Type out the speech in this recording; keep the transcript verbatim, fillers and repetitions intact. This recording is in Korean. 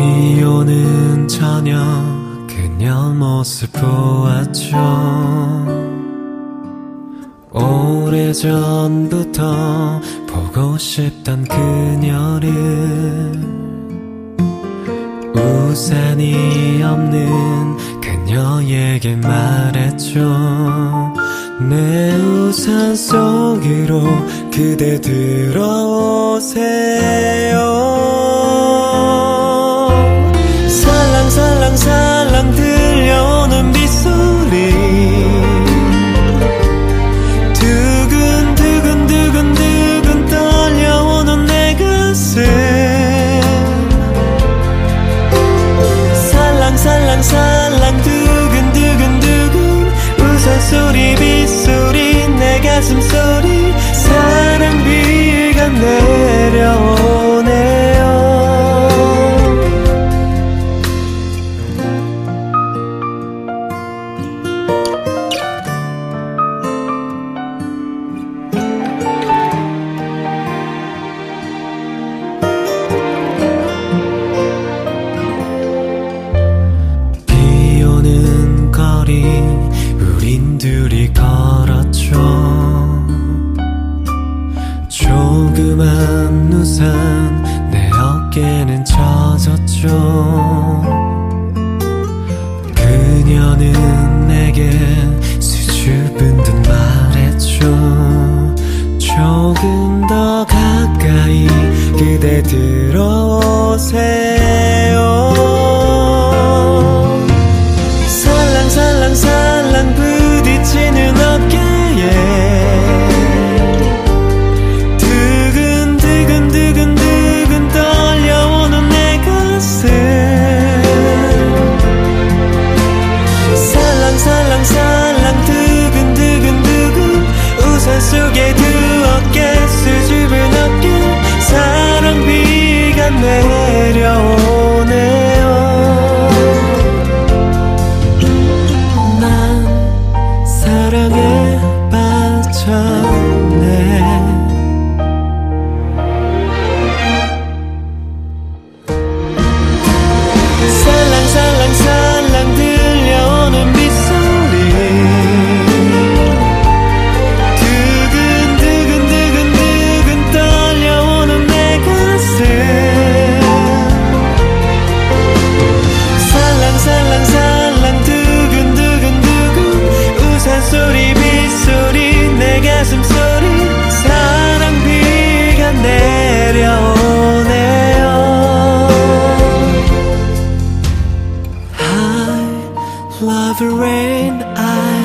비 오는 저녁 그녀 모습 보았죠. 오래전부터 보고 싶던 그녀를 우산이 없는 그녀에게 말했죠. 내 우산 속으로 그대 들어오세요. 살랑살랑살랑 들려오는 빗소리, 두근두근두근두근 떨려오는 내 가슴, 살랑살랑 두근두근두근 우산소리 빗소리 내 가슴소리, 사랑비가 내려오네요. 비오는 거리 우린 둘이 걸었죠. 조그만 우산 내 어깨는 젖었죠. 그녀는 내게 수줍은 듯 말했죠. 조금 더 가까이 그대 들어오세요. 살랑살랑살랑 부딪히는 어깨에 두근두근두근두근 떨려오는 내 가슴, 살랑살랑살랑 두근두근두근 우산 속에 두 어깨 수줍은 어깨, 사랑비가 내려오네요. 사랑에 빠졌네. 살랑살랑살랑 들려오는 빗소리, 두근두근두근두근 떨려오는 내 가슴, 살랑살랑살랑 두근두근두근 우산소리 빗소리 내 가슴소리, 사랑비가 내려오네요. I love rain, I